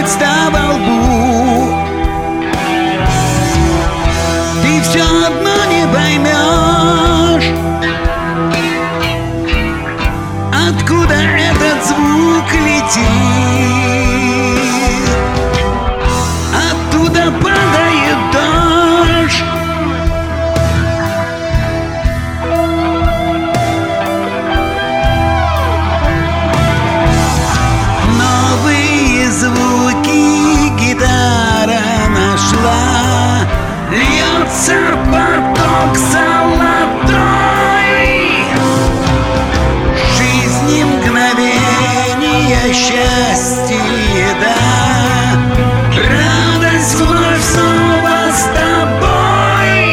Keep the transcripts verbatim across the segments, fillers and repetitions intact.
ста во лбу. Ты все одно не поймешь, откуда этот звук летит. Оттуда падает дождь, новые звуки гитара нашла. Льется поток золотой, жизни мгновения счастья, да, радость вновь снова с тобой.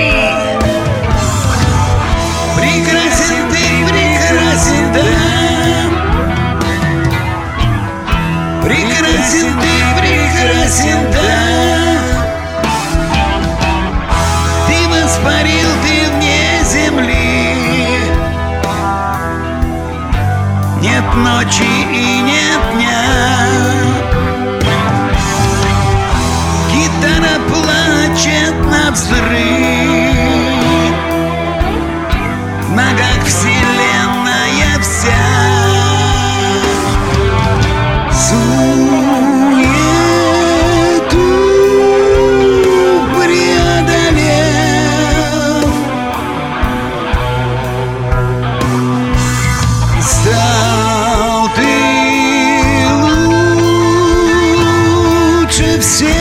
Прекрасен ты, прекрасен, да, прекрасен ты, прекрасен, да. Парил ты вне земли, нет ночи и нет дня. Гитара плачет навзрыв, в ногах вселенная вся. Стал ты лучше всех.